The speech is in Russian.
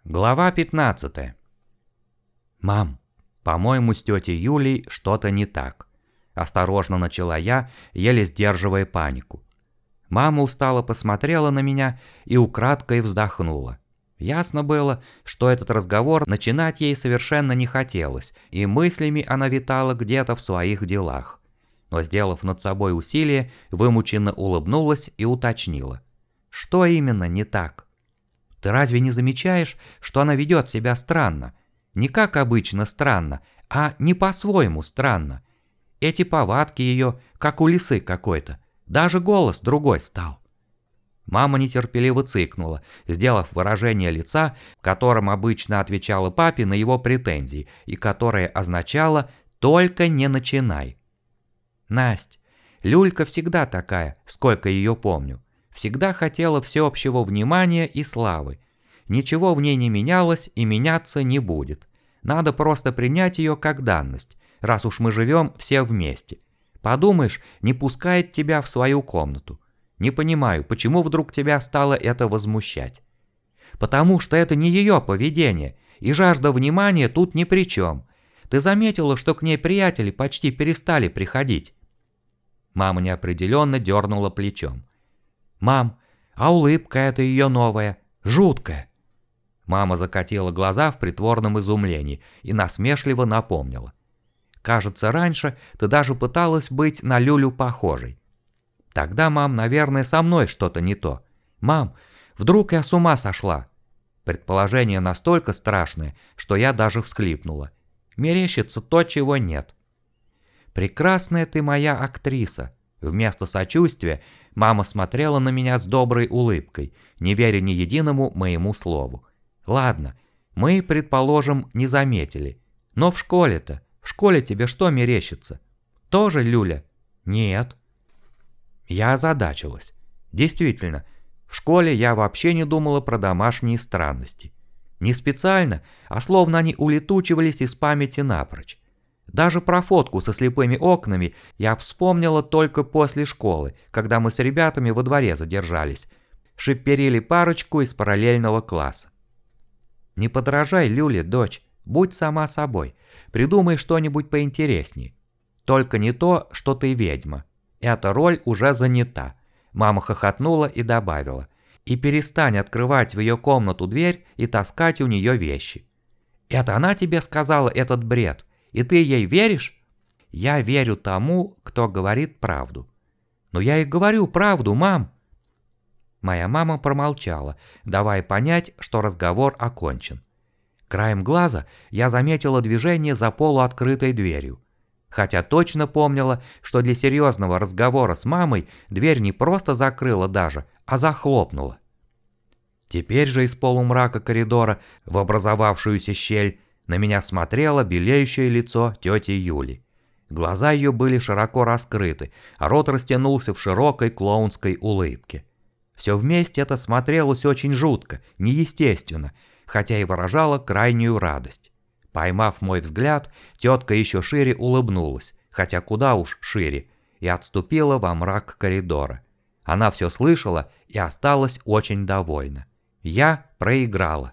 Глава 15. «Мам, по-моему, с тетей Юлей что-то не так», – осторожно начала я, еле сдерживая панику. Мама устало посмотрела на меня и украдкой вздохнула. Ясно было, что этот разговор начинать ей совершенно не хотелось, и мыслями она витала где-то в своих делах. Но, сделав над собой усилие, вымученно улыбнулась и уточнила. «Что именно не так?» «Ты разве не замечаешь, что она ведет себя странно? Не как обычно странно, а не по-своему странно. Эти повадки ее, как у лисы какой-то. Даже голос другой стал». Мама нетерпеливо цыкнула, сделав выражение лица, которым обычно отвечала папе на его претензии, и которое означало «только не начинай». «Насть, Люлька всегда такая, сколько ее помню. Всегда хотела всеобщего внимания и славы. Ничего в ней не менялось и меняться не будет. Надо просто принять ее как данность, раз уж мы живем все вместе. Подумаешь, не пускает тебя в свою комнату. Не понимаю, почему вдруг тебя стало это возмущать. Потому что это не ее поведение, и жажда внимания тут ни при чем. Ты заметила, что к ней приятели почти перестали приходить?» Мама неопределенно дернула плечом. «Мам, а улыбка эта ее новая, жуткая». Мама закатила глаза в притворном изумлении и насмешливо напомнила. «Кажется, раньше ты даже пыталась быть на Люлю похожей». «Тогда, мам, наверное, со мной что-то не то. Мам, вдруг я с ума сошла?» Предположение настолько страшное, что я даже всхлипнула. Мерещится то, чего нет. «Прекрасная ты моя актриса». Вместо сочувствия мама смотрела на меня с доброй улыбкой, не веря ни единому моему слову. «Ладно, мы, предположим, не заметили. Но в школе тебе что мерещится? Тоже Люля?» «Нет». Я озадачилась. Действительно, в школе я вообще не думала про домашние странности. Не специально, а словно они улетучивались из памяти напрочь. Даже про фотку со слепыми окнами я вспомнила только после школы, когда мы с ребятами во дворе задержались. Шиперили парочку из параллельного класса. «Не подражай Люле, дочь, будь сама собой, придумай что-нибудь поинтереснее. Только не то, что ты ведьма. Эта роль уже занята». Мама хохотнула и добавила. «И перестань открывать в ее комнату дверь и таскать у нее вещи». «Это она тебе сказала этот бред? И ты ей веришь?» «Я верю тому, кто говорит правду». «Но я и говорю правду, мам». Моя мама промолчала, давая понять, что разговор окончен. Краем глаза я заметила движение за полуоткрытой дверью. Хотя точно помнила, что для серьезного разговора с мамой дверь не просто закрыла даже, а захлопнула. Теперь же из полумрака коридора в образовавшуюся щель на меня смотрело белеющее лицо тети Юли. Глаза ее были широко раскрыты, а рот растянулся в широкой клоунской улыбке. Все вместе это смотрелось очень жутко, неестественно, хотя и выражало крайнюю радость. Поймав мой взгляд, тетка еще шире улыбнулась, хотя куда уж шире, и отступила во мрак коридора. Она все слышала и осталась очень довольна. Я проиграла.